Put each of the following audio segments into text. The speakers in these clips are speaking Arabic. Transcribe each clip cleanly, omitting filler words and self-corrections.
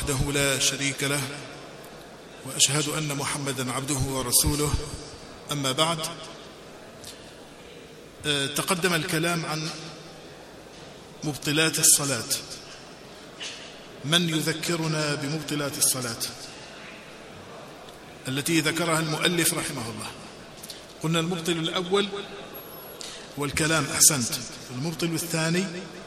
وحده لا شريك له، وأشهد أن محمدا عبده ورسوله. أما بعد، تقدم الكلام عن مبطلات الصلاة. من يذكرنا بمبطلات الصلاة التي ذكرها المؤلف رحمه الله؟ قلنا المبطل الأول والكلام، أحسنت. المبطل الثاني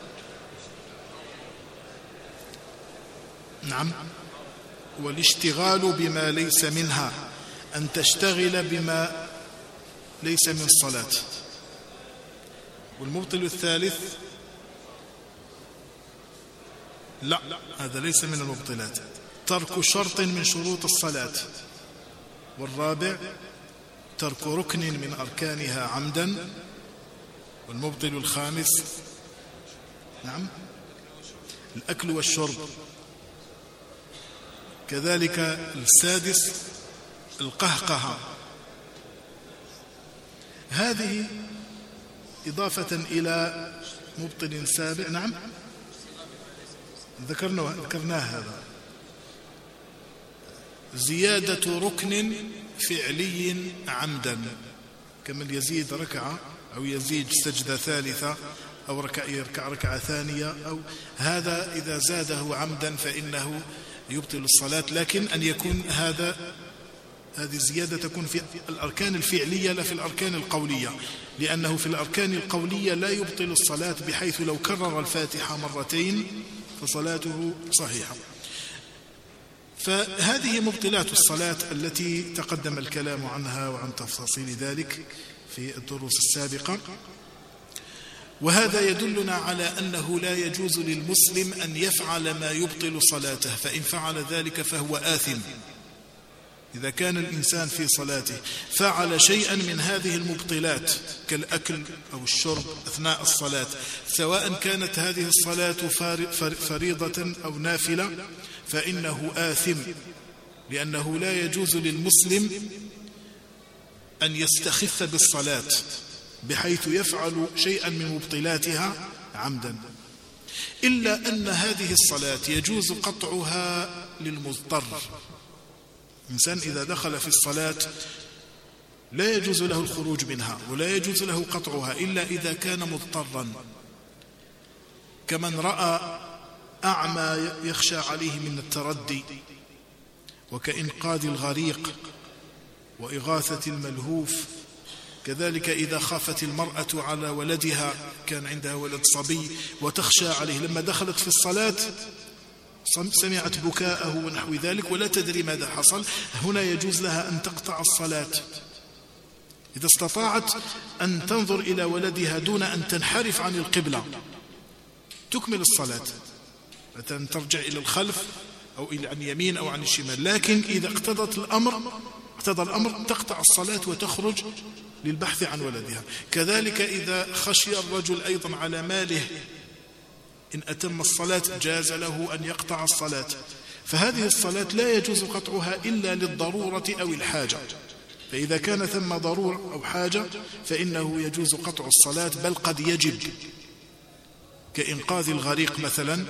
نعم، والاشتغال بما ليس منها، أن تشتغل بما ليس من الصلاة. والمبطل الثالث لا، هذا ليس من المبطلات، ترك شرط من شروط الصلاة. والرابع ترك ركن من أركانها عمدا. والمبطل الخامس نعم الأكل والشرب. كذلك السادس القهقه. هذه إضافة إلى مبطل سابع. نعم ذكرناه هذا، زيادة ركن فعلي عمدا، كمن يزيد ركعة أو يزيد سجدة ثالثة أو يركع ركعة ثانية، أو هذا إذا زاده عمدا فإنه يبطل الصلاة. لكن أن يكون هذه الزيادة تكون في الأركان الفعلية لا في الأركان القولية، لأنه في الأركان القولية لا يبطل الصلاة، بحيث لو كرر الفاتحة مرتين فصلاته صحيحة. فهذه مبطلات الصلاة التي تقدم الكلام عنها وعن تفاصيل ذلك في الدروس السابقة. وهذا يدلنا على أنه لا يجوز للمسلم أن يفعل ما يبطل صلاته، فإن فعل ذلك فهو آثم. إذا كان الإنسان في صلاته فعل شيئا من هذه المبطلات كالأكل أو الشرب أثناء الصلاة، سواء كانت هذه الصلاة فريضة أو نافلة، فإنه آثم، لأنه لا يجوز للمسلم أن يستخف بالصلاة بحيث يفعل شيئا من مبطلاتها عمدا، إلا أن هذه الصلاة يجوز قطعها للمضطر. إنسان إذا دخل في الصلاة لا يجوز له الخروج منها ولا يجوز له قطعها إلا إذا كان مضطرا، كمن رأى أعمى يخشى عليه من التردي، وكإنقاذ الغريق وإغاثة الملهوف. كذلك إذا خافت المرأة على ولدها، كان عندها ولد صبي وتخشى عليه، لما دخلت في الصلاة سمعت بكاءه ونحو ذلك ولا تدري ماذا حصل، هنا يجوز لها أن تقطع الصلاة إذا استطاعت أن تنظر إلى ولدها دون أن تنحرف عن القبلة، تكمل الصلاة، مثلا ترجع إلى الخلف أو إلى عن يمين أو عن الشمال. لكن إذا اقتضى الأمر تقطع الصلاة وتخرج للبحث عن ولدها. كذلك إذا خشي الرجل أيضا على ماله، إن أتم الصلاة جاز له أن يقطع الصلاة. فهذه الصلاة لا يجوز قطعها إلا للضرورة أو الحاجة، فإذا كان ثم ضرورة أو حاجة فإنه يجوز قطع الصلاة، بل قد يجب، كإنقاذ الغريق مثلا،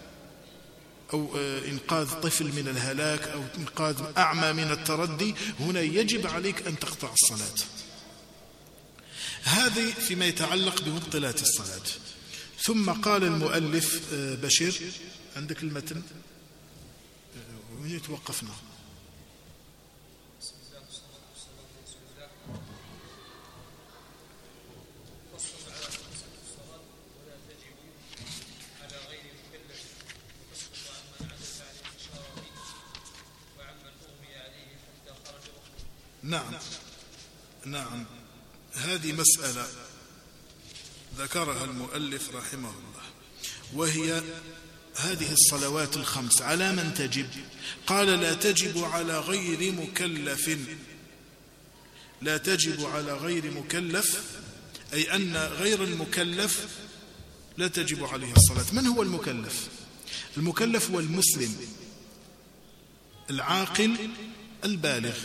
أو إنقاذ طفل من الهلاك، أو إنقاذ أعمى من التردي، هنا يجب عليك أن تقطع الصلاة. هذه فيما يتعلق بمبطلات الصلاة. ثم قال المؤلف بشير، عندك المتن وين توقفنا؟ نعم هذه مسألة ذكرها المؤلف رحمه الله، وهي هذه الصلوات الخمس على من تجب؟ قال لا تجب على غير مكلف. لا تجب على غير مكلف، أي أن غير المكلف لا تجب عليه الصلاة. من هو المكلف؟ المكلف هو المسلم العاقل البالغ.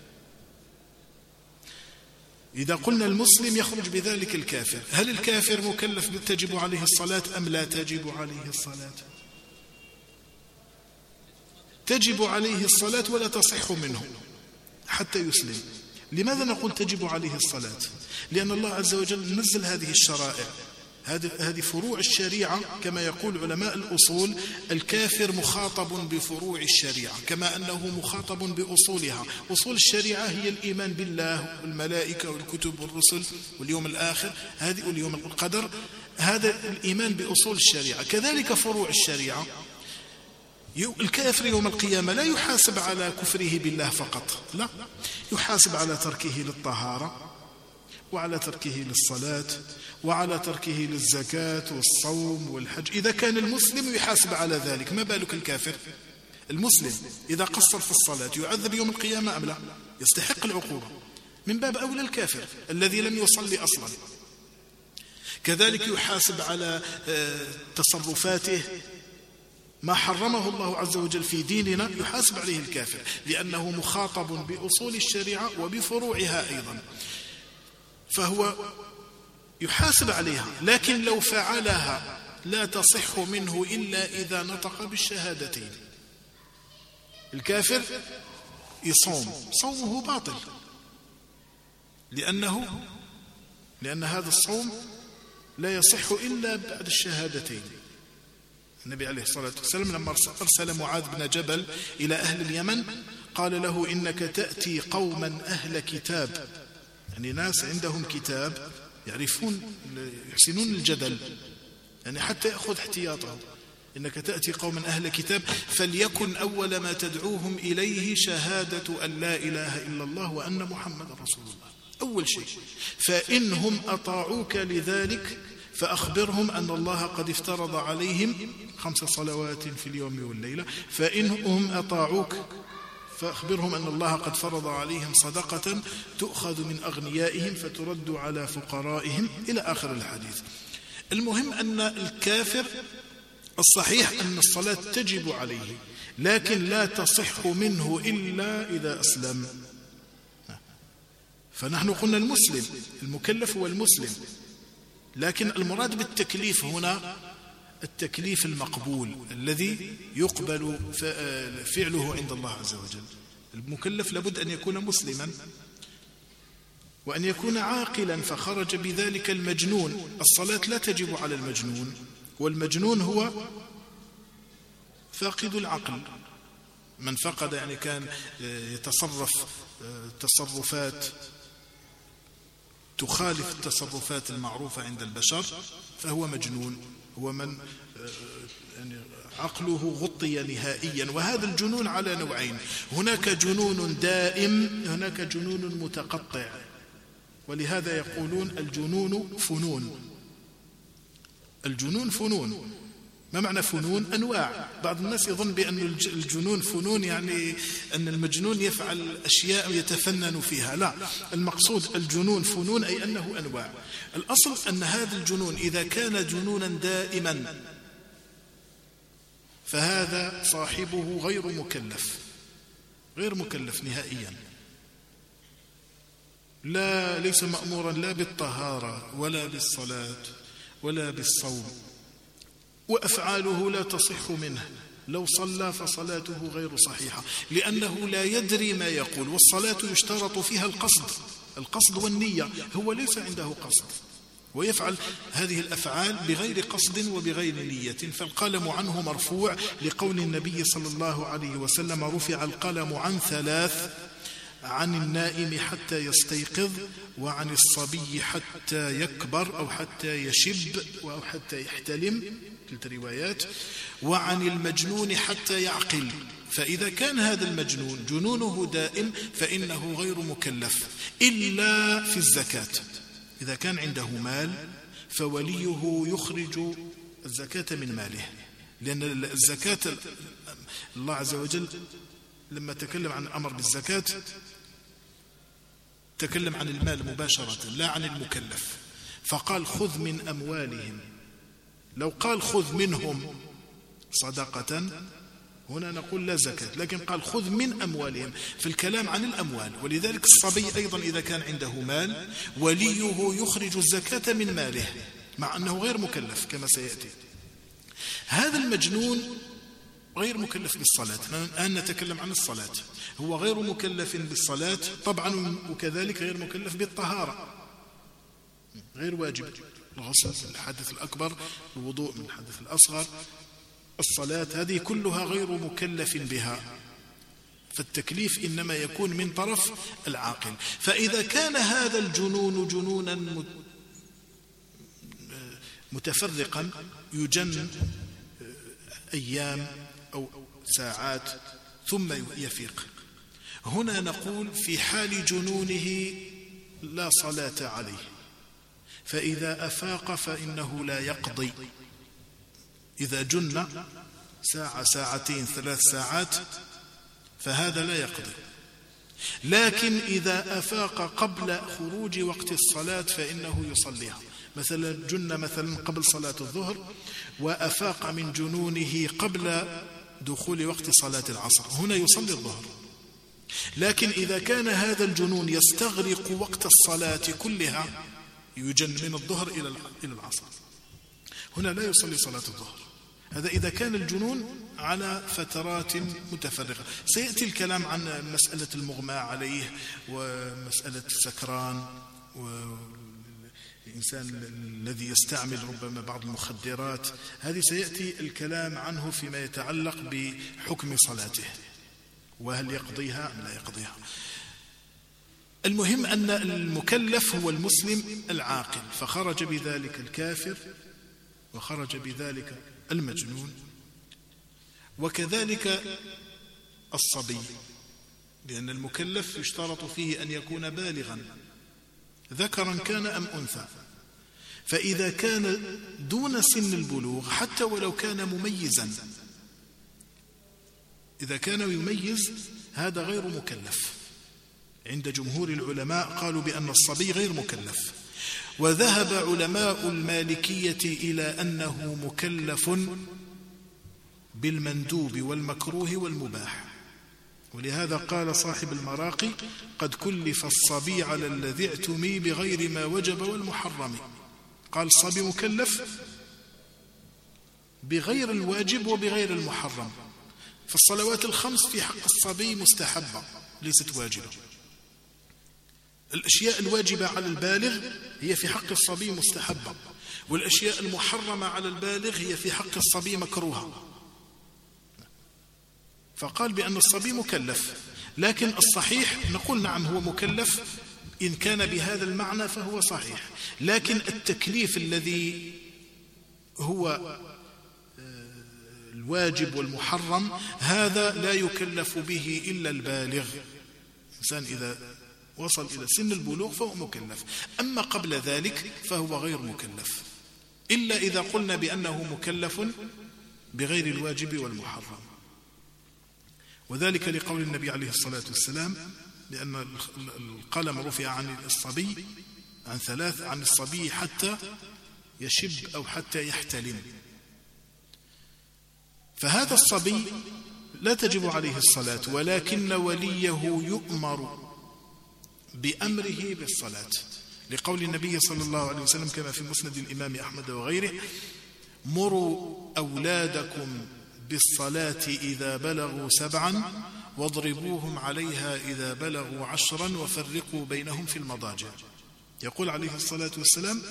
إذا قلنا المسلم يخرج بذلك الكافر. هل الكافر مكلف تجب عليه الصلاة أم لا تجب عليه الصلاة؟ تجب عليه الصلاة ولا تصح منه حتى يسلم. لماذا نقول تجب عليه الصلاة؟ لأن الله عز وجل نزل هذه الشرائع، هذه فروع الشريعة. كما يقول علماء الأصول: الكافر مخاطب بفروع الشريعة كما أنه مخاطب بأصولها. أصول الشريعة هي الإيمان بالله والملائكة والكتب والرسل واليوم الآخر، هذه واليوم القدر، هذا الإيمان بأصول الشريعة. كذلك فروع الشريعة. الكافر يوم القيامة لا يحاسب على كفره بالله فقط، لا، يحاسب على تركه للطهارة وعلى تركه للصلاة وعلى تركه للزكاة والصوم والحج. إذا كان المسلم يحاسب على ذلك، ما بالك الكافر؟ المسلم إذا قصر في الصلاة يعذب يوم القيامة أم لا؟ يستحق العقوبة. من باب أولى الكافر الذي لم يصلي أصلا. كذلك يحاسب على تصرفاته، ما حرمه الله عز وجل في ديننا يحاسب عليه الكافر، لأنه مخاطب بأصول الشريعة وبفروعها أيضا، فهو يحاسب عليها. لكن لو فعلها لا تصح منه إلا إذا نطق بالشهادتين. الكافر يصوم، صومه باطل، لأن هذا الصوم لا يصح إلا بعد الشهادتين. النبي عليه الصلاة والسلام لما أرسل معاذ بن جبل إلى أهل اليمن قال له: إنك تأتي قوما أهل كتاب، يعني ناس عندهم كتاب يعرفون يحسنون الجدل، يعني حتى يأخذ احتياطه. إنك تأتي قوما أهل كتاب فليكن أول ما تدعوهم إليه شهادة أن لا إله إلا الله وأن محمد رسول الله، أول شيء. فإنهم أطاعوك لذلك فأخبرهم أن الله قد افترض عليهم 5 صلوات في اليوم والليلة. فإنهم أطاعوك فأخبرهم أن الله قد فرض عليهم صدقة تؤخذ من أغنيائهم فترد على فقرائهم، إلى آخر الحديث. المهم أن الكافر الصحيح أن الصلاة تجب عليه، لكن لا تصح منه إلا إذا أسلم. فنحن قلنا المسلم، المكلف هو المسلم، لكن المراد بالتكليف هنا التكليف المقبول الذي يقبل فعله عند الله عز وجل. المكلف لابد أن يكون مسلما وأن يكون عاقلا، فخرج بذلك المجنون. الصلاة لا تجب على المجنون، والمجنون هو فاقد العقل. من فقد يعني كان يتصرف تصرفات تخالف التصرفات المعروفة عند البشر فهو مجنون، هو من يعني عقله غطي نهائيا. وهذا الجنون على نوعين: هناك جنون دائم، هناك جنون متقطع. ولهذا يقولون الجنون فنون. الجنون فنون. ما معنى فنون؟ أنواع. بعض الناس يظن بأن الجنون فنون يعني أن المجنون يفعل أشياء يتفنن فيها، لا، المقصود الجنون فنون أي أنه أنواع. الأصل أن هذا الجنون إذا كان جنونا دائما فهذا صاحبه غير مكلف نهائيا، ليس مأمورا لا بالطهارة ولا بالصلاة ولا بالصوم، وأفعاله لا تصح منه. لو صلى فصلاته غير صحيحة لأنه لا يدري ما يقول. والصلاة يشترط فيها القصد والنية، هو ليس عنده قصد ويفعل هذه الأفعال بغير قصد وبغير نية. فالقلم عنه مرفوع لقول النبي صلى الله عليه وسلم: رفع القلم عن 3: عن النائم حتى يستيقظ، وعن الصبي حتى يكبر أو حتى يشب أو حتى يحتلم، كلتا روايات، وعن المجنون حتى يعقل. فإذا كان هذا المجنون جنونه دائم فإنه غير مكلف إلا في الزكاة. إذا كان عنده مال فوليه يخرج الزكاة من ماله، لأن الزكاة الله عز وجل لما تكلم عن الأمر بالزكاة تكلم عن المال مباشرة لا عن المكلف، فقال: خذ من أموالهم. لو قال خذ منهم صدقة هنا نقول لا زكاة، لكن قال خذ من أموالهم، في الكلام عن الأموال. ولذلك الصبي أيضا إذا كان عنده مال وليه يخرج الزكاة من ماله مع أنه غير مكلف كما سيأتي. هذا المجنون غير مكلف بالصلاة. الآن نتكلم عن الصلاة. هو غير مكلف بالصلاة طبعا، وكذلك غير مكلف بالطهارة، غير واجب الغسل من الحدث الأكبر، الوضوء من الحدث الأصغر، الصلاة، هذه كلها غير مكلف بها. فالتكليف إنما يكون من طرف العاقل. فإذا كان هذا الجنون جنونا متفرقا يجن أيام أو ساعات ثم يفيق، هنا نقول في حال جنونه لا صلاة عليه، فإذا أفاق فإنه لا يقضي. إذا جن ساعة ساعتين 3 ساعات فهذا لا يقضي. لكن إذا أفاق قبل خروج وقت الصلاة فإنه يصليها. مثلا جن مثلا قبل صلاة الظهر وأفاق من جنونه قبل دخول وقت صلاة العصر، هنا يصلي الظهر. لكن إذا كان هذا الجنون يستغرق وقت الصلاة كلها، يجن من الظهر إلى العصر، هنا لا يصلي صلاة الظهر. هذا إذا كان الجنون على فترات متفرقة. سيأتي الكلام عن مسألة المغمى عليه ومسألة السكران والإنسان الذي يستعمل ربما بعض المخدرات، هذه سيأتي الكلام عنه فيما يتعلق بحكم صلاته وهل يقضيها أم لا يقضيها. المهم أن المكلف هو المسلم العاقل، فخرج بذلك الكافر وخرج بذلك المجنون، وكذلك الصبي، لأن المكلف يشترط فيه أن يكون بالغا ذكرا كان أم أنثى. فإذا كان دون سن البلوغ حتى ولو كان مميزا، إذا كان يميز هذا غير مكلف. عند جمهور العلماء قالوا بأن الصبي غير مكلف. وذهب علماء المالكية إلى أنه مكلف بالمندوب والمكروه والمباح. ولهذا قال صاحب المراقي: قد كلف الصبي على الذي اعتمي بغير ما وجب والمحرم. قال الصبي مكلف بغير الواجب وبغير المحرم. فالصلوات الخمس في حق الصبي مستحبة ليست واجبة. الأشياء الواجبة على البالغ هي في حق الصبي مستحبة، والأشياء المحرمة على البالغ هي في حق الصبي مكروهة. فقال بأن الصبي مكلف. لكن الصحيح نقول نعم هو مكلف إن كان بهذا المعنى فهو صحيح. لكن التكليف الذي هو الواجب والمحرم هذا لا يكلف به إلا البالغ. إنسان إذا وصل إلى سن البلوغ فهو مكلف، أما قبل ذلك فهو غير مكلف، إلا إذا قلنا بأنه مكلف بغير الواجب والمحرم. وذلك لقول النبي عليه الصلاة والسلام لأن القلم رفع عن الصبي عن 3، عن الصبي حتى يشب أو حتى يحتلم. فهذا الصبي لا تجب عليه الصلاة، ولكن وليه يؤمر بأمره بالصلاة، لقول النبي صلى الله عليه وسلم كما في مسند الإمام أحمد وغيره: مروا أولادكم بالصلاة إذا بلغوا 7 واضربوهم عليها إذا بلغوا 10 وفرقوا بينهم في المضاجع. يقول عليه الصلاة والسلام: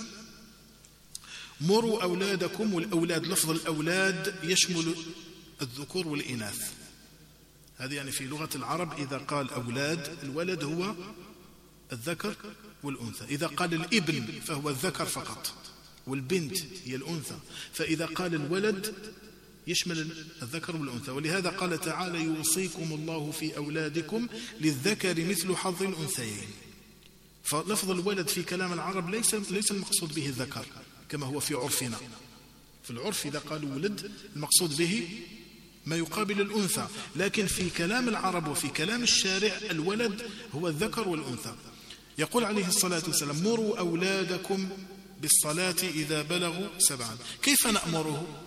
مروا أولادكم. والأولاد لفظ الأولاد يشمل الذكور والإناث. هذه يعني في لغة العرب إذا قال أولاد الولد هو الذكر والأنثى، إذا قال الابن فهو الذكر فقط والبنت هي الأنثى، فإذا قال الولد يشمل الذكر والأنثى. ولهذا قال تعالى: يوصيكم الله في أولادكم للذكر مثل حظ الأنثيين. فلفظ الولد في كلام العرب ليس المقصود به الذكر كما هو في عرفنا. في العرف إذا قالوا ولد المقصود به ما يقابل الأنثى، لكن في كلام العرب وفي كلام الشارع الولد هو الذكر والأنثى. يقول عليه الصلاة والسلام: مروا أولادكم بالصلاة إذا بلغوا 7. كيف نأمره؟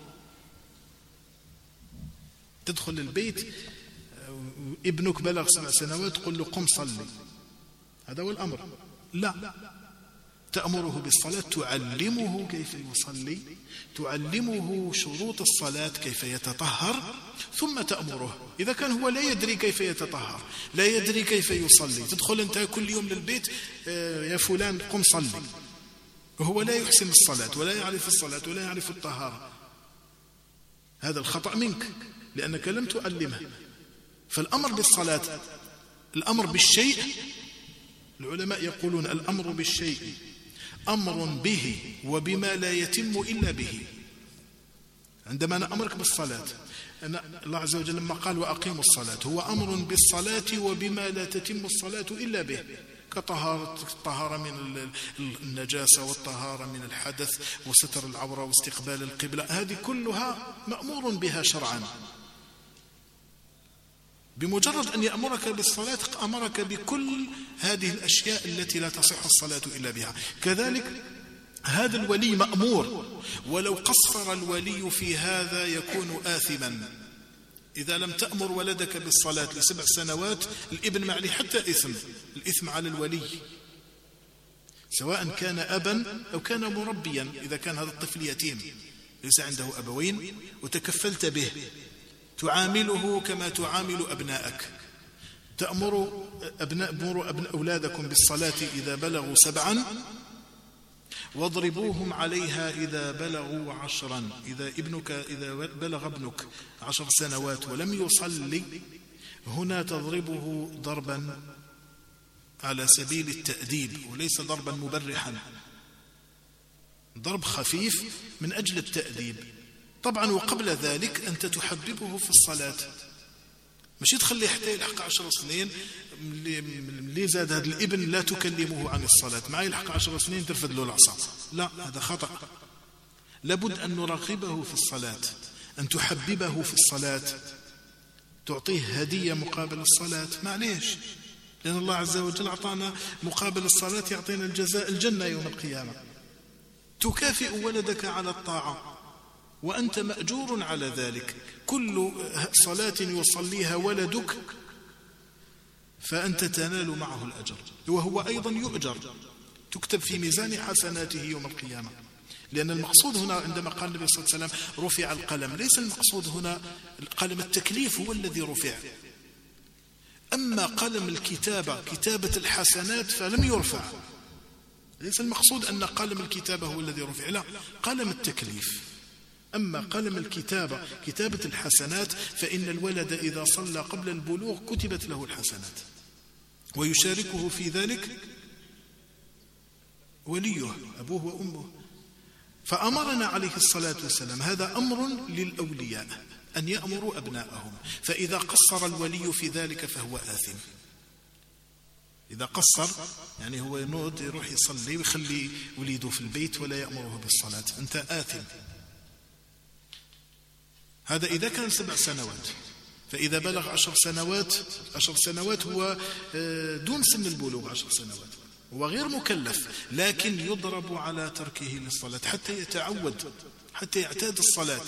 تدخل البيت ابنك بلغ 7 سنوات تقول له قم صلي، هذا هو الأمر؟ لا، تأمره بالصلاة، تعلمه كيف يصلي، تعلمه شروط الصلاة كيف يتطهر، ثم تأمره. إذا كان هو لا يدري كيف يتطهر، لا يدري كيف يصلي، تدخل أنت كل يوم للبيت يا فلان قم صلي، وهو لا يحسن الصلاة ولا يعرف الصلاة ولا يعرف الطهارة، هذا الخطأ منك لأنك لم تعلمه. فالأمر بالصلاة، الأمر بالشيء، العلماء يقولون الأمر بالشيء أمر به وبما لا يتم إلا به. عندما أنا أمرك بالصلاة، الله عز وجل لما قال وأقيموا الصلاة، هو أمر بالصلاة وبما لا تتم الصلاة إلا به، كطهارة من النجاسة والطهارة من الحدث وستر العورة واستقبال القبلة، هذه كلها مأمور بها شرعا. بمجرد أن يأمرك بالصلاة أمرك بكل هذه الأشياء التي لا تصح الصلاة إلا بها. كذلك هذا الولي مأمور، ولو قصر الولي في هذا يكون آثما. إذا لم تأمر ولدك بالصلاة ل7 سنوات، الابن ما عليه حتى إثم، الإثم على الولي، سواء كان أبا أو كان مربيا. إذا كان هذا الطفل يتيم ليس عنده أبوين وتكفلت به، تعامله كما تعامل أبنائك، تأمر أولادكم بالصلاة إذا بلغوا 7، واضربوهم عليها إذا بلغوا 10. إذا بلغ ابنك 10 سنوات ولم يصلي، هنا تضربه ضربا على سبيل التأديب وليس ضربا مبرحا، ضرب خفيف من أجل التأديب. طبعا وقبل ذلك أنت تحببه في الصلاة، مش تخليه حتى يلحق 10 سنين اللي زاد هذا الابن لا تكلمه عن الصلاة، ما يلحق 10 سنين ترفد له العصا، لا، هذا خطأ. لابد أن نراقبه في الصلاة، أن تحببه في الصلاة، تعطيه هدية مقابل الصلاة، معليش، لأن الله عز وجل أعطانا مقابل الصلاة يعطينا الجزاء الجنة يوم القيامة. تكافئ ولدك على الطاعة وأنت مأجور على ذلك. كل صلاة يصليها ولدك فأنت تنال معه الأجر، وهو أيضا يؤجر، تكتب في ميزان حسناته يوم القيامة. لأن المقصود هنا عندما قال النبي صلى الله عليه وسلم رفع القلم، ليس المقصود هنا القلم التكليف هو الذي رفع، أما قلم الكتابة، كتابة الحسنات، فلم يرفع. ليس المقصود أن قلم الكتابة هو الذي رفع، لا، قلم التكليف. أما قلم الكتابة، كتابة الحسنات، فإن الولد إذا صلى قبل البلوغ كتبت له الحسنات، ويشاركه في ذلك وليه أبوه وأمه. فأمرنا عليه الصلاة والسلام، هذا أمر للأولياء أن يأمروا أبناءهم، فإذا قصر الولي في ذلك فهو آثم. إذا قصر يعني هو ينود يروح يصلي ويخلي وليده في البيت ولا يأمره بالصلاة، أنت آثم. هذا إذا كان 7 سنوات. فإذا بلغ 10 سنوات هو دون سن البلوغ، 10 سنوات هو غير مكلف، لكن يضرب على تركه للصلاة حتى يتعود، حتى يعتاد الصلاة.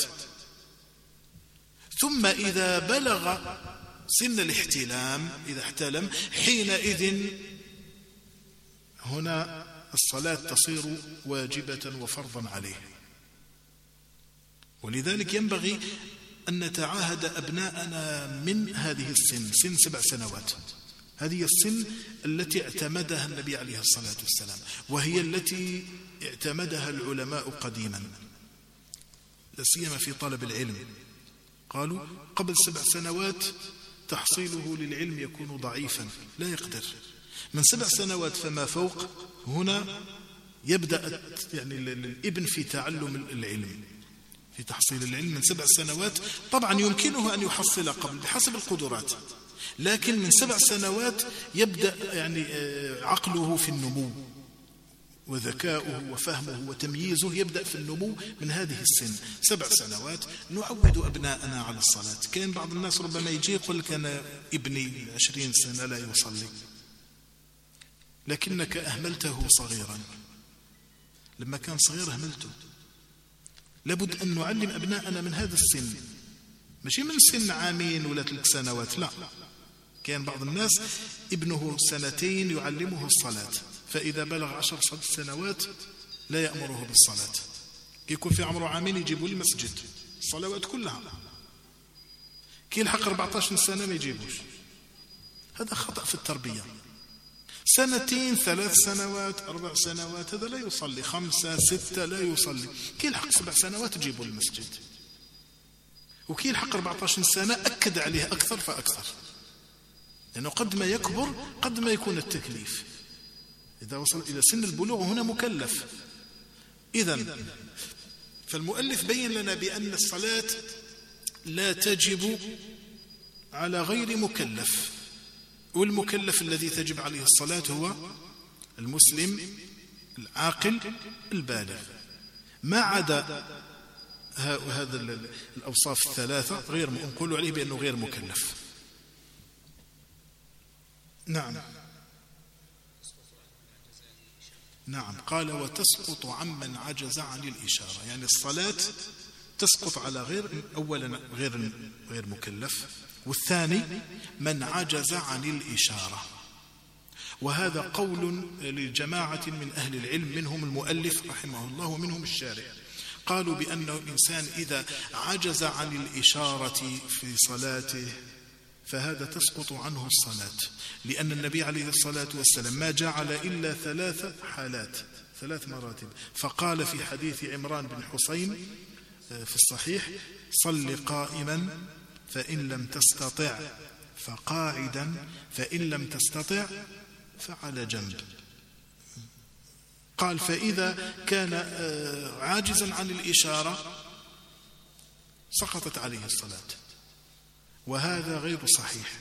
ثم إذا بلغ سن الاحتلام، إذا احتلم، حينئذ هنا الصلاة تصير واجبة وفرضا عليه. ولذلك ينبغي أن نتعاهد أبناءنا من هذه السن، سن 7 سنوات. هذه السن التي اعتمدها النبي عليه الصلاة والسلام، وهي التي اعتمدها العلماء قديما، لا سيما في طلب العلم. قالوا قبل 7 سنوات تحصيله للعلم يكون ضعيفا، لا يقدر. من 7 سنوات فما فوق هنا يبدأ يعني الابن في تعلم العلم، في تحصيل العلم. من 7 سنوات طبعا يمكنه أن يحصل قبل بحسب القدرات، لكن من 7 سنوات يبدأ يعني عقله في النمو، وذكاؤه وفهمه وتمييزه يبدأ في النمو من هذه السن. 7 سنوات نعود أبناءنا على الصلاة. كان بعض الناس ربما يجي يقول لك أنا ابني 20 سنة لا يصلي، لكنك أهملته صغيرا، لما كان صغير أهملته. لابد أن نعلم أبناءنا من هذا السن، مش من سن 2 ولا 3 سنوات، لا. كان بعض الناس ابنه 2 يعلمه الصلاة، فإذا بلغ 10 سنوات لا يأمره بالصلاة. يكون في عمره عامين يجيبوا المسجد الصلوات كلها، كي يلحق 14 سنة ما يجيبوش. هذا خطأ في التربية. 2 3 سنوات 4 سنوات هذا لا يصلي، 5 6 لا يصلي. كي يلحق 7 سنوات يجيبوا المسجد، وكي يلحق 14 سنة أكد عليه أكثر فأكثر، لأنه قد ما يكبر قد ما يكون التكليف. إذا وصل إلى سن البلوغ هنا مكلف. إذن فالمؤلف بين لنا بأن الصلاة لا تجب على غير مكلف، والمكلف الذي تجب عليه الصلاة هو المسلم العاقل البالغ، ما عدا هذا الأوصاف الثلاثة غير نقول عليه بأنه غير مكلف. نعم قال وتسقط عمن عجز عن الإشارة، يعني الصلاة تسقط على أولا غير مكلف، والثاني من عجز عن الإشارة. وهذا قول للجماعة من أهل العلم، منهم المؤلف رحمه الله ومنهم الشارع. قالوا بأنه الإنسان إذا عجز عن الإشارة في صلاته فهذا تسقط عنه الصلاة، لأن النبي عليه الصلاة والسلام ما جعل إلا 3 حالات، 3 مراتب. فقال في حديث عمران بن حسين في الصحيح: صل قائما فإن لم تستطع فقاعدا فإن لم تستطع فعلى جنب. قال فإذا كان عاجزا عن الإشارة سقطت عليه الصلاة، وهذا غير صحيح.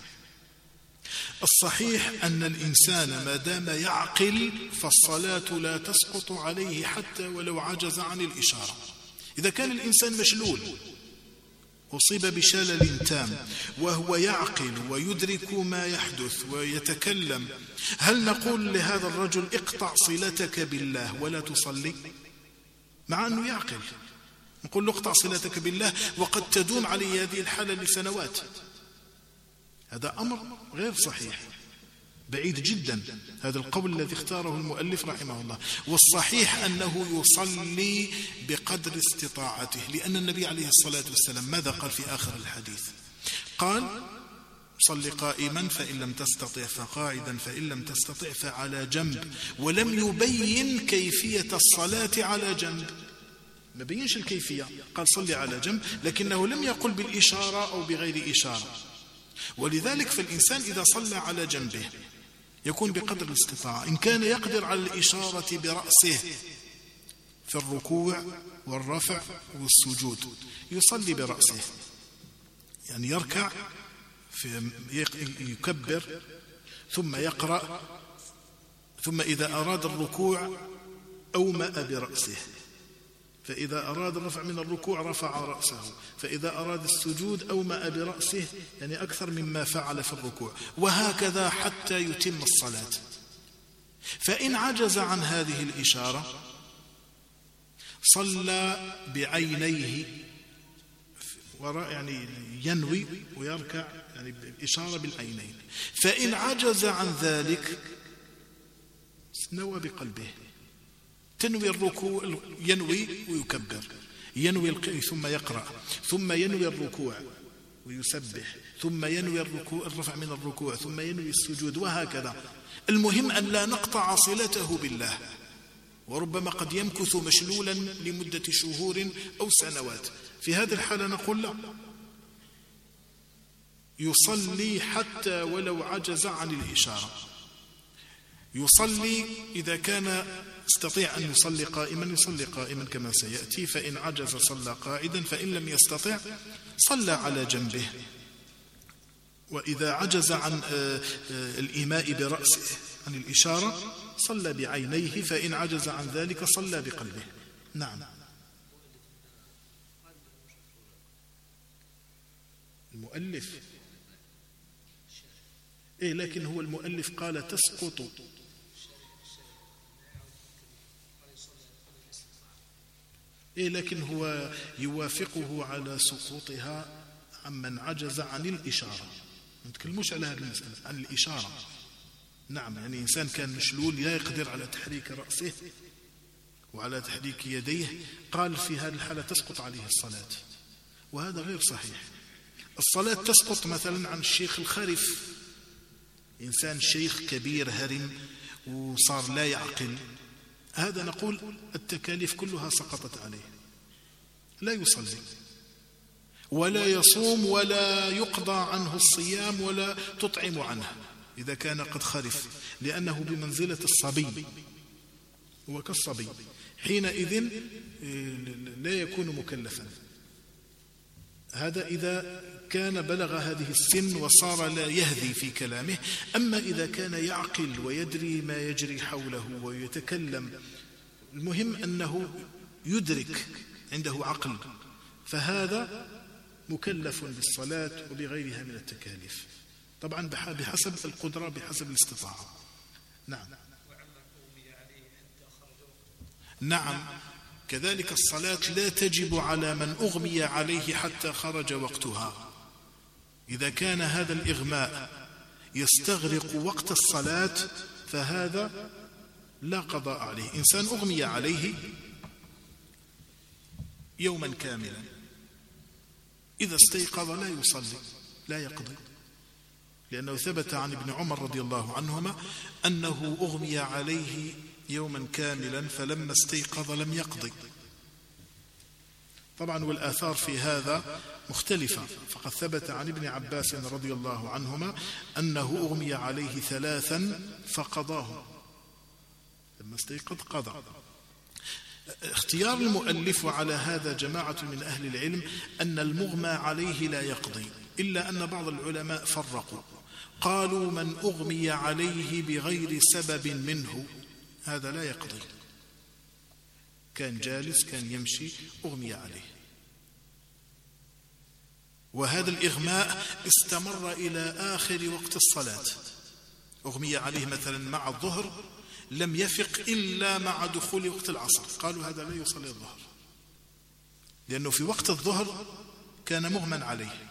الصحيح أن الإنسان ما دام يعقل فالصلاة لا تسقط عليه حتى ولو عجز عن الإشارة. إذا كان الإنسان مشلول أصيب بشلل تام وهو يعقل ويدرك ما يحدث ويتكلم، هل نقول لهذا الرجل اقطع صلتك بالله ولا تصلي؟ مع أنه يعقل نقول له اقطع صلتك بالله وقد تدوم عليه هذه الحالة لسنوات. هذا أمر غير صحيح، بعيد جدا هذا القول الذي اختاره المؤلف رحمه الله. والصحيح أنه يصلي بقدر استطاعته، لأن النبي عليه الصلاة والسلام ماذا قال في آخر الحديث؟ قال: صل قائما فإن لم تستطع فقاعدا فإن لم تستطع فعلى جنب. ولم يبين كيفية الصلاة على جنب، ما بينش الكيفية، قال صلي على جنب، لكنه لم يقل بالإشارة أو بغير إشارة. ولذلك فالإنسان إذا صلى على جنبه يكون بقدر الاستطاعة. إن كان يقدر على الإشارة برأسه في الركوع والرفع والسجود يصلي برأسه، يعني يركع يكبر ثم يقرأ، ثم إذا أراد الركوع أومأ برأسه، فإذا أراد الرفع من الركوع رفع رأسه، فإذا أراد السجود أومأ برأسه، يعني أكثر مما فعل في الركوع، وهكذا حتى يتم الصلاة. فإن عجز عن هذه الإشارة صلى بعينيه، يعني ينوي ويركع، يعني إشارة بالعينين. فإن عجز عن ذلك نوى بقلبه، تنوي الركوع، ينوي ويكبر، ينوي ثم يقرأ، ثم ينوي الركوع ويسبح، ثم ينوي الرفع من الركوع، ثم ينوي السجود، وهكذا. المهم أن لا نقطع صلته بالله، وربما قد يمكث مشلولا لمدة شهور أو سنوات. في هذه الحالة نقول لا، يصلي حتى ولو عجز عن الإشارة. يصلي إذا كان استطيع أن يصلي قائما يصلي قائما كما سيأتي، فإن عجز صلى قاعدا، فإن لم يستطع صلى على جنبه. وإذا عجز عن الإيماء برأسه عن الإشارة صلى بعينيه، فإن عجز عن ذلك صلى بقلبه. نعم. المؤلف لكن هو المؤلف قال تسقط، لكن هو يوافقه على سقوطها عمن عجز عن الإشارة. ما نتكلموش على هذه المسألة، عن الإشارة. نعم، يعني إنسان كان مشلول لا يقدر على تحريك رأسه وعلى تحريك يديه، قال في هذه الحالة تسقط عليه الصلاة، وهذا غير صحيح. الصلاة تسقط مثلا عن الشيخ الخرف، إنسان شيخ كبير هرم وصار لا يعقل، هذا نقول التكاليف كلها سقطت عليه، لا يصلي ولا يصوم ولا يقضى عنه الصيام ولا تطعم عنه إذا كان قد خرف، لأنه بمنزلة الصبي، هو كالصبي، حينئذ لا يكون مكلفا. هذا إذا كان بلغ هذه السن وصار لا يهذي في كلامه. أما إذا كان يعقل ويدري ما يجري حوله ويتكلم، المهم أنه يدرك، عنده عقل، فهذا مكلف بالصلاة وبغيرها من التكاليف، طبعا بحسب القدرة، بحسب الاستطاعة. نعم نعم، كذلك الصلاة لا تجب على من أغمي عليه حتى خرج وقتها. إذا كان هذا الإغماء يستغرق وقت الصلاة فهذا لا قضاء عليه. إنسان أغمي عليه يوما كاملا، إذا استيقظ لا يصلي، لا يقضي، لأنه ثبت عن ابن عمر رضي الله عنهما أنه أغمي عليه يوما كاملا فلما استيقظ لم يقضي. طبعا والآثار في هذا مختلفة، فقد ثبت عن ابن عباس رضي الله عنهما أنه أغمي عليه 3 فقضاه، لما استيقظ قضى. اختيار المؤلف على هذا جماعة من أهل العلم أن المغمى عليه لا يقضي، إلا أن بعض العلماء فرقوا، قالوا من أغمي عليه بغير سبب منه هذا لا يقضي، كان جالس كان يمشي أغمي عليه، وهذا الإغماء استمر إلى آخر وقت الصلاة، أغمي عليه مثلا مع الظهر لم يفق إلا مع دخول وقت العصر، قالوا هذا لا يصلي الظهر، لأنه في وقت الظهر كان مغمى عليه.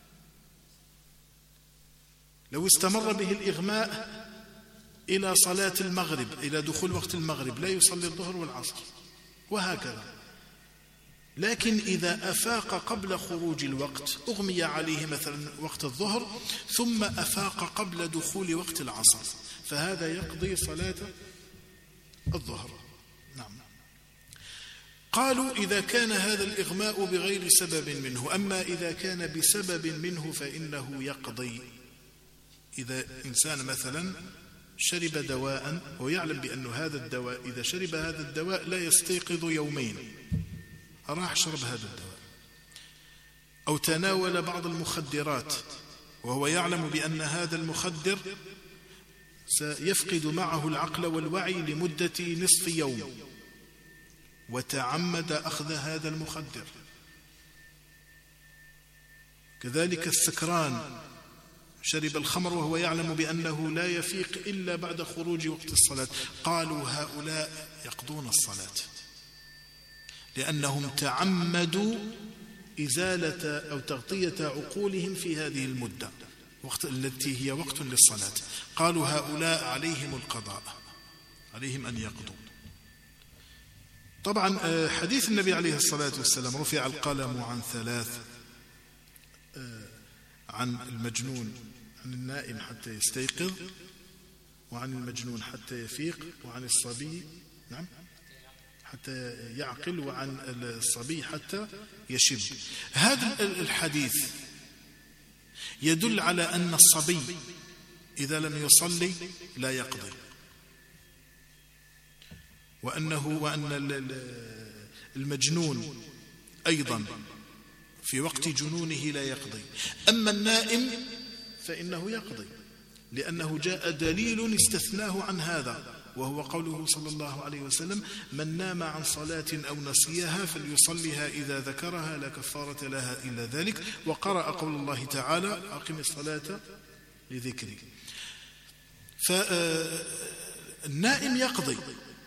لو استمر به الإغماء إلى صلاة المغرب، إلى دخول وقت المغرب، لا يصلي الظهر والعصر، وهكذا. لكن إذا أفاق قبل خروج الوقت، أغمي عليه مثلا وقت الظهر ثم أفاق قبل دخول وقت العصر، فهذا يقضي صلاة الظهر. نعم. قالوا إذا كان هذا الإغماء بغير سبب منه، أما إذا كان بسبب منه فإنه يقضي. إذا إنسان مثلا شرب دواء ويعلم بأن هذا الدواء إذا شرب هذا الدواء لا يستيقظ يومين، راح شرب هذا الدواء، أو تناول بعض المخدرات وهو يعلم بأن هذا المخدر سيفقد معه العقل والوعي لمدة نصف يوم، وتعمد أخذ هذا المخدر. كذلك السكران شرب الخمر وهو يعلم بأنه لا يفيق إلا بعد خروج وقت الصلاة، قالوا هؤلاء يقضون الصلاة، لأنهم تعمدوا إزالة أو تغطية عقولهم في هذه المدة التي هي وقت للصلاة، قالوا هؤلاء عليهم القضاء، عليهم أن يقضوا. طبعا حديث النبي عليه الصلاة والسلام رفع القلم عن 3، عن المجنون، عن النائم حتى يستيقظ، وعن المجنون حتى يفيق، وعن الصبي نعم حتى يعقل، وعن الصبي حتى يشب. هذا الحديث يدل على أن الصبي إذا لم يصلي لا يقضي، وأن المجنون أيضا في وقت جنونه لا يقضي. أما النائم فإنه يقضي، لأنه جاء دليل استثناه عن هذا، وهو قوله صلى الله عليه وسلم: من نام عن صلاة أو نسيها فليصليها إذا ذكرها لا كفارة لها إلا ذلك. وقرأ قول الله تعالى: أقم الصلاة لذكري. فالنائم يقضي،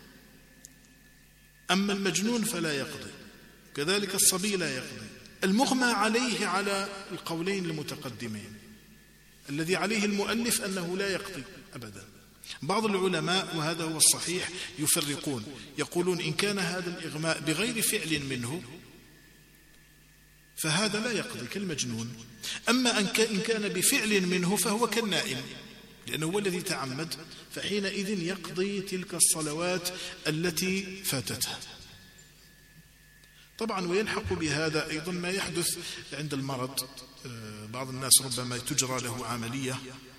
أما المجنون فلا يقضي، كذلك الصبي لا يقضي. المغمى عليه على القولين المتقدمين، الذي عليه المؤلف أنه لا يقضي أبدا، بعض العلماء وهذا هو الصحيح يفرقون، يقولون إن كان هذا الإغماء بغير فعل منه فهذا لا يقضي كالمجنون، أما إن كان بفعل منه فهو كالنائم لأنه هو الذي تعمد، فحينئذ يقضي تلك الصلوات التي فاتته. طبعا ويلحق بهذا أيضا ما يحدث عند المرض، بعض الناس ربما تجرى له عملية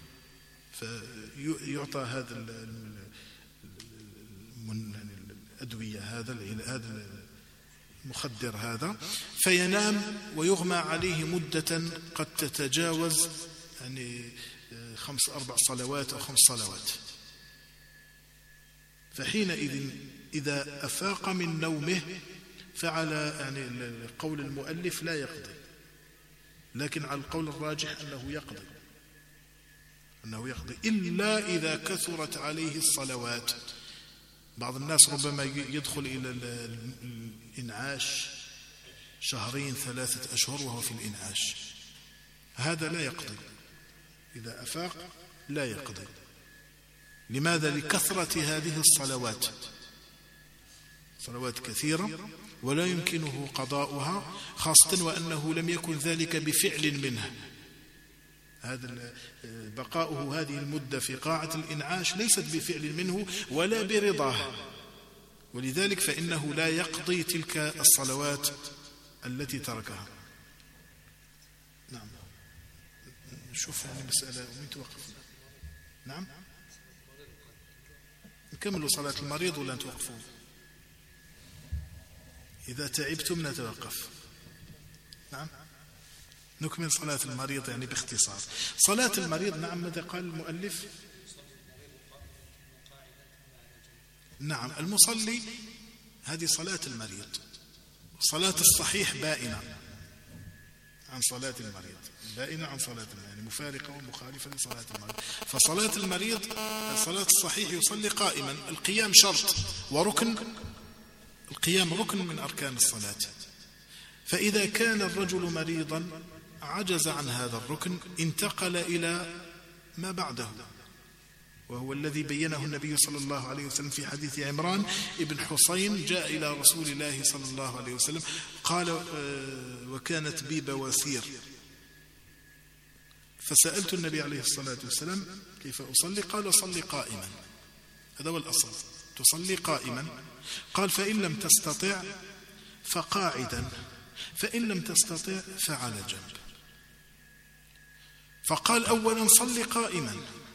فيعطى هذا الأدوية هذا المخدر هذا فينام ويغمى عليه مدة قد تتجاوز يعني 4 صلوات أو 5 صلوات. فحينئذ إذا أفاق من نومه فعلى يعني قول المؤلف لا يقضي، لكن على القول الراجح أنه يقضي إلا إذا كثرت عليه الصلوات. بعض الناس ربما يدخل إلى الإنعاش 2 3 أشهر وهو في الإنعاش، هذا لا يقضي، إذا أفاق لا يقضي. لماذا؟ لكثرة هذه الصلوات، صلوات كثيرة ولا يمكنه قضاؤها، خاصة وأنه لم يكن ذلك بفعل منه. هذا بقاؤه هذه المدة في قاعة الإنعاش ليست بفعل منه ولا برضاه، ولذلك فإنه لا يقضي تلك الصلوات التي تركها. نعم، نشوف هذه المسألة ومن توقفنا. نعم، نكملوا صلاة المريض ولا نتوقفوا؟ إذا تعبتم نتوقف. نعم، نكمل صلاة المريض يعني باختصار. صلاة المريض، نعم، ماذا قال المؤلف؟ نعم، المصلي هذه صلاة المريض، صلاة الصحيح بائنة عن صلاة المريض، بائنة عن صلاة المريض، يعني مفارقة ومخالفة لصلاة المريض. فصلاة المريض الصلاة الصحيح يصلي قائما، القيام شرط وركن، القيام ركن من أركان الصلاة. فإذا كان الرجل مريضا عجز عن هذا الركن انتقل إلى ما بعده، وهو الذي بينه النبي صلى الله عليه وسلم في حديث عمران ابن حسين، جاء إلى رسول الله صلى الله عليه وسلم قال وكانت بي بواسير، فسألت النبي عليه الصلاة والسلام كيف أصلي؟ قال صلي قائما، هذا هو الأصل، تصلي قائما. قال فإن لم تستطع فقاعدا، فإن لم تستطع فعلى جنب. فقال أولا صلي قائما،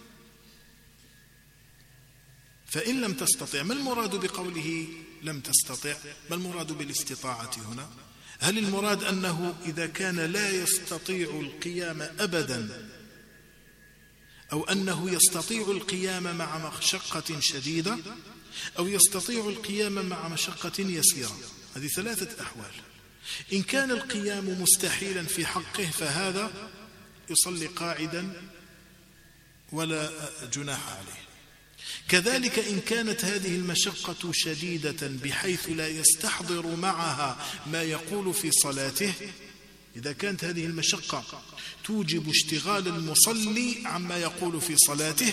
فإن لم تستطع. ما المراد بقوله لم تستطع؟ ما المراد بالاستطاعة هنا؟ هل المراد أنه إذا كان لا يستطيع القيام أبدا، أو أنه يستطيع القيام مع مشقة شديدة، أو يستطيع القيام مع مشقة يسيرة؟ هذه 3 أحوال. إن كان القيام مستحيلا في حقه فهذا يصلي قاعدا ولا جناح عليه. كذلك إن كانت هذه المشقة شديدة بحيث لا يستحضر معها ما يقول في صلاته، إذا كانت هذه المشقة توجب اشتغال المصلي عما يقول في صلاته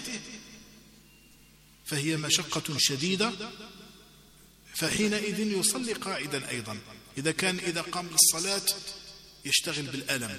فهي مشقة شديدة، فحينئذ يصلي قاعدا أيضا. إذا قام للصلاة يشتغل بالألم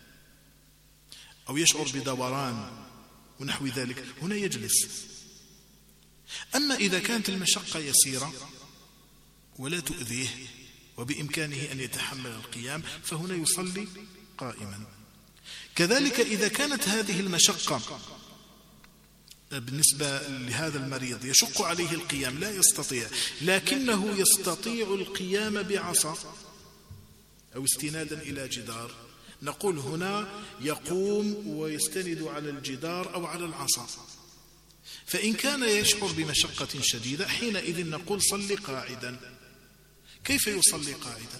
أو يشعر بدوران ونحو ذلك، هنا يجلس. أما إذا كانت المشقة يسيرة ولا تؤذيه وبإمكانه أن يتحمل القيام فهنا يصلي قائما. كذلك إذا كانت هذه المشقة بالنسبة لهذا المريض يشق عليه القيام، لا يستطيع، لكنه يستطيع القيام بعصا أو استنادا إلى جدار، نقول هنا يقوم ويستند على الجدار أو على العصا. فإن كان يشعر بمشقة شديدة حينئذ نقول صلي قاعدا. كيف يصلي قاعدا؟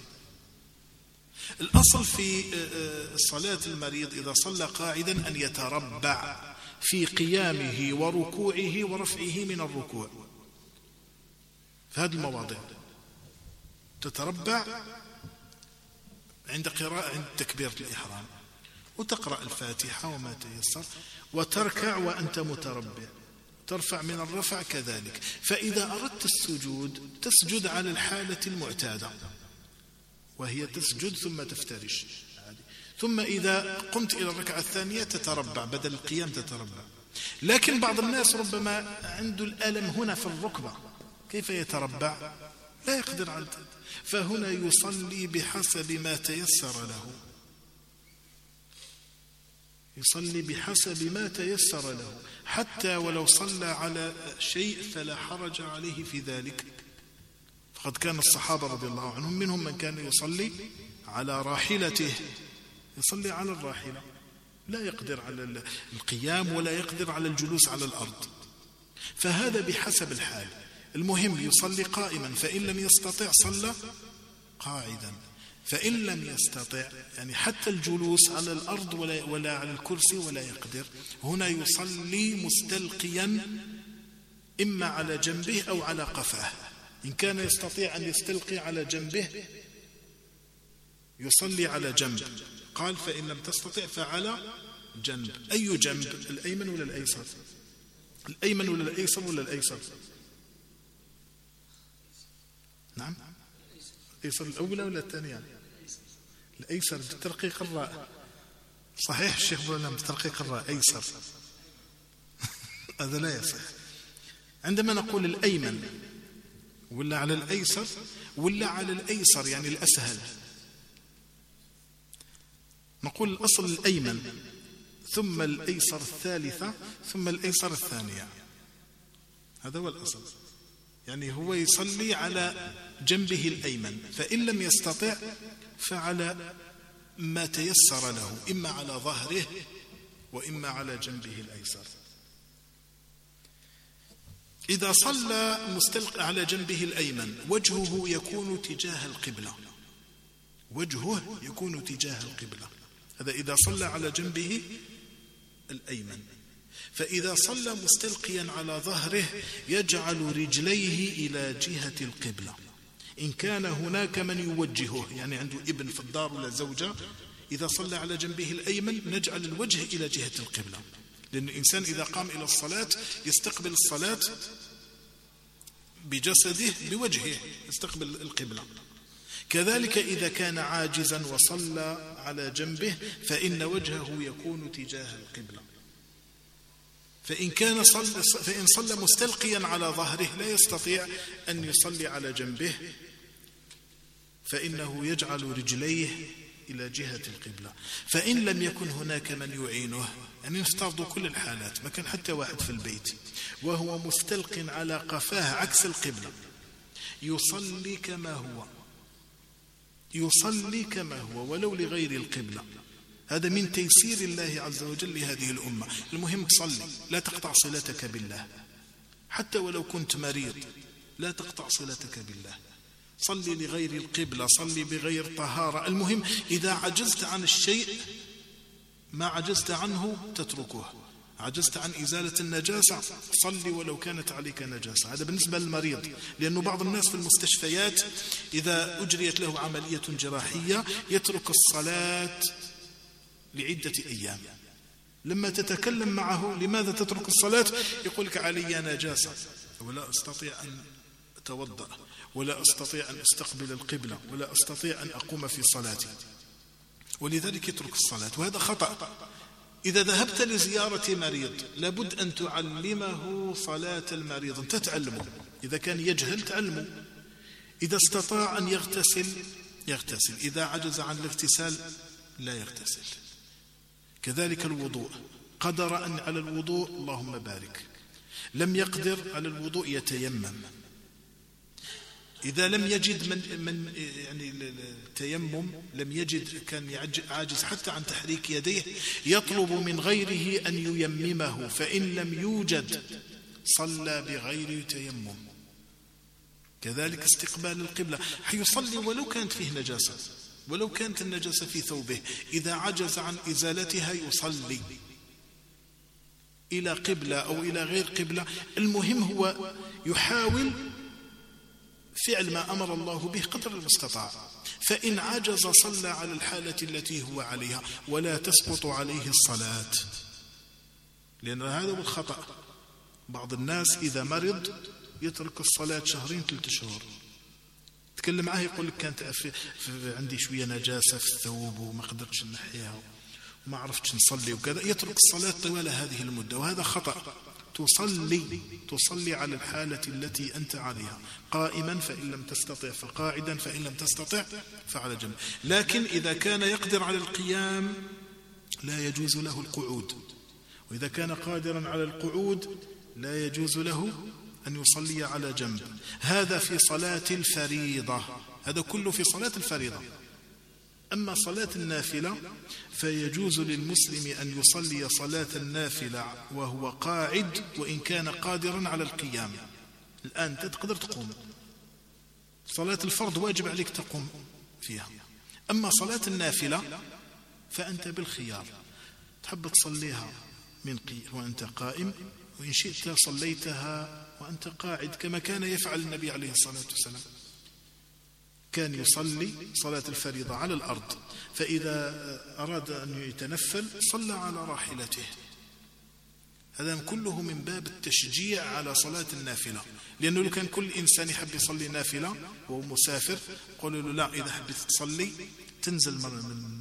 الأصل في صلاة المريض إذا صلى قاعدا أن يتربع في قيامه وركوعه ورفعه من الركوع، في هذه المواضع تتربع عند قراءة، عند تكبيرة الإحرام، وتقرأ الفاتحة وما تيسر، وتركع وأنت متربع، ترفع من الرفع كذلك. فإذا أردت السجود تسجد على الحالة المعتادة، وهي تسجد ثم تفترش، ثم إذا قمت إلى الركعة الثانية تتربع، بدل القيام تتربع. لكن بعض الناس ربما عنده الألم هنا في الركبة، كيف يتربع؟ لا يقدر على ذلك، فهنا يصلي بحسب ما تيسر له، يصلي بحسب ما تيسر له، حتى ولو صلى على شيء فلا حرج عليه في ذلك. فقد كان الصحابة رضي الله عنهم منهم من كان يصلي على راحلته، يصلي على الراحلة، لا يقدر على القيام ولا يقدر على الجلوس على الأرض، فهذا بحسب الحال. المهم يصلي قائما، فإن لم يستطع صلى قاعدا، فإن لم يستطع يعني حتى الجلوس على الأرض ولا على الكرسي ولا يقدر، هنا يصلي مستلقيا إما على جنبه أو على قفاه. إن كان يستطيع أن يستلقي على جنبه يصلي على جنب، قال فإن لم تستطع فعلى جنب. أي جنب؟ الأيمن ولا الأيسر؟ الأيمن ولا الأيسر ولا الأيسر؟ نعم، الأيسر الأولى ولا الثانية؟ الأيسر بترقيق الراء، صحيح الشيخ بولا بترقيق الراء أيسر هذا لا يصح. عندما نقول الأيمن ولا على الأيسر ولا على الأيسر يعني الأسهل، نقول الأصل الأيمن ثم الأيسر الثالثة ثم الأيسر الثانية، هذا هو الأصل. يعني هو يصلي على جنبه الأيمن، فإن لم يستطع فعلى ما تيسر له، إما على ظهره وإما على جنبه الأيسر. إذا صلى مستلقي على جنبه الأيمن وجهه يكون تجاه القبلة، وجهه يكون تجاه القبلة، هذا إذا صلى على جنبه الأيمن. فإذا صلى مستلقيا على ظهره يجعل رجليه إلى جهة القبلة. إن كان هناك من يوجهه، يعني عنده ابن في الدار ولا زوجة، إذا صلى على جنبه الأيمن نجعل الوجه إلى جهة القبلة، لأن الإنسان إذا قام إلى الصلاة يستقبل الصلاة بجسده بوجهه، يستقبل القبلة. كذلك إذا كان عاجزا وصلى على جنبه فإن وجهه يكون تجاه القبلة. فإن صلى مستلقيا على ظهره لا يستطيع أن يصلي على جنبه، فإنه يجعل رجليه إلى جهة القبلة. فإن لم يكن هناك من يعينه، يعني نفترض كل الحالات، ما كان حتى واحد في البيت وهو مستلق على قفاه عكس القبلة، يصلي كما هو، يصلي كما هو ولو لغير القبلة. هذا من تيسير الله عز وجل لهذه الأمة. المهم صلي، لا تقطع صلتك بالله، حتى ولو كنت مريض لا تقطع صلتك بالله. صلي لغير القبلة، صلي بغير طهارة. المهم إذا عجزت عن الشيء، ما عجزت عنه تتركه. عجزت عن إزالة النجاسة صلي ولو كانت عليك نجاسة. هذا بالنسبة للمريض، لأنه بعض الناس في المستشفيات إذا أجريت له عملية جراحية يترك الصلاة لعدة أيام. لما تتكلم معه لماذا تترك الصلاة يقول لك علي نجاسة، ولا أستطيع أن أتوضأ، ولا أستطيع أن أستقبل القبلة، ولا أستطيع أن أقوم في صلاتي، ولذلك يترك الصلاة. وهذا خطأ. إذا ذهبت لزيارة مريض لابد أن تعلمه صلاة المريض، أنت تعلمه. إذا كان يجهل تعلمه. إذا استطاع أن يغتسل يغتسل، إذا عجز عن الاغتسال لا يغتسل. كذلك الوضوء، قدر أن على الوضوء اللهم بارك، لم يقدر على الوضوء يتيمم. إذا لم يجد من يعني التيمم لم يجد، كان عاجز حتى عن تحريك يديه، يطلب من غيره أن ييممه، فإن لم يوجد صلى بغير تيمم. كذلك استقبال القبلة، حيصلي ولو كانت فيه نجاسة، ولو كانت النجاسة في ثوبه، إذا عجز عن إزالتها يصلي إلى قبلة أو إلى غير قبلة. المهم هو يحاول فعل ما أمر الله به قدر المستطاع. فإن عجز صلى على الحالة التي هو عليها ولا تسقط عليه الصلاة، لأن هذا هو الخطأ. بعض الناس إذا مرض يترك الصلاة 2-3 شهور، تكلم معه يقول لك كانت عندي شوية نجاسة في الثوب وما قدرتش نحيها وما عرفتش نصلي وكذا، يترك الصلاة طوال هذه المدة، وهذا خطأ. تصلي على الحالة التي أنت عليها، قائما فإن لم تستطع فقاعدا، فإن لم تستطع فعلى جنب. لكن إذا كان يقدر على القيام لا يجوز له القعود، وإذا كان قادرا على القعود لا يجوز له أن يصلي على جنب. هذا في صلاة الفريضة، هذا كله في صلاة الفريضة. أما صلاة النافلة فيجوز للمسلم أن يصلي صلاة النافلة وهو قاعد وإن كان قادرا على القيام. الآن تقدر تقوم، صلاة الفرض واجب عليك تقوم فيها. أما صلاة النافلة فأنت بالخيار، تحب تصليها وأنت قائم، وإن شئت صليتها وأنت قاعد، كما كان يفعل النبي عليه الصلاة والسلام. كان يصلي صلاة الفريضة على الأرض، فإذا أراد أن يتنفل صلى على راحلته. هذا كله من باب التشجيع على صلاة النافلة، لأنه لو كان كل إنسان يحب يصلي نافلة وهو مسافر قالوا له لا، إذا حبيت تصلي تنزل من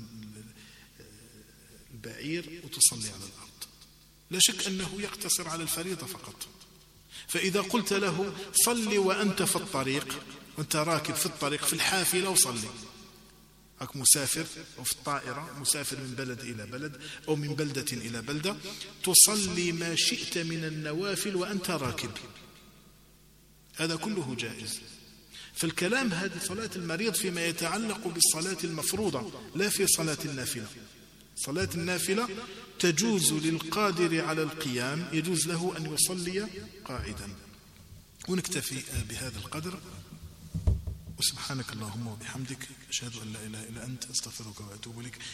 البعير وتصلي على الأرض. لا شك أنه يقتصر على الفريضة فقط. فإذا قلت له صلي وأنت في الطريق، وأنت راكب في الطريق في الحافلة وصلي، هك مسافر أو في الطائرة مسافر من بلد إلى بلد أو من بلدة إلى بلدة، تصلي ما شئت من النوافل وأنت راكب، هذا كله جائز. فالكلام هذه صلاة المريض فيما يتعلق بالصلاة المفروضة، لا في صلاة النافلة. صلاة النافلة تجوز للقادر على القيام، يجوز له أن يصلي قاعدا. ونكتفي بهذا القدر، وسبحانك اللهم وبحمدك أشهد أن لا إله إلا أنت أستغفرك وأتوب إليك.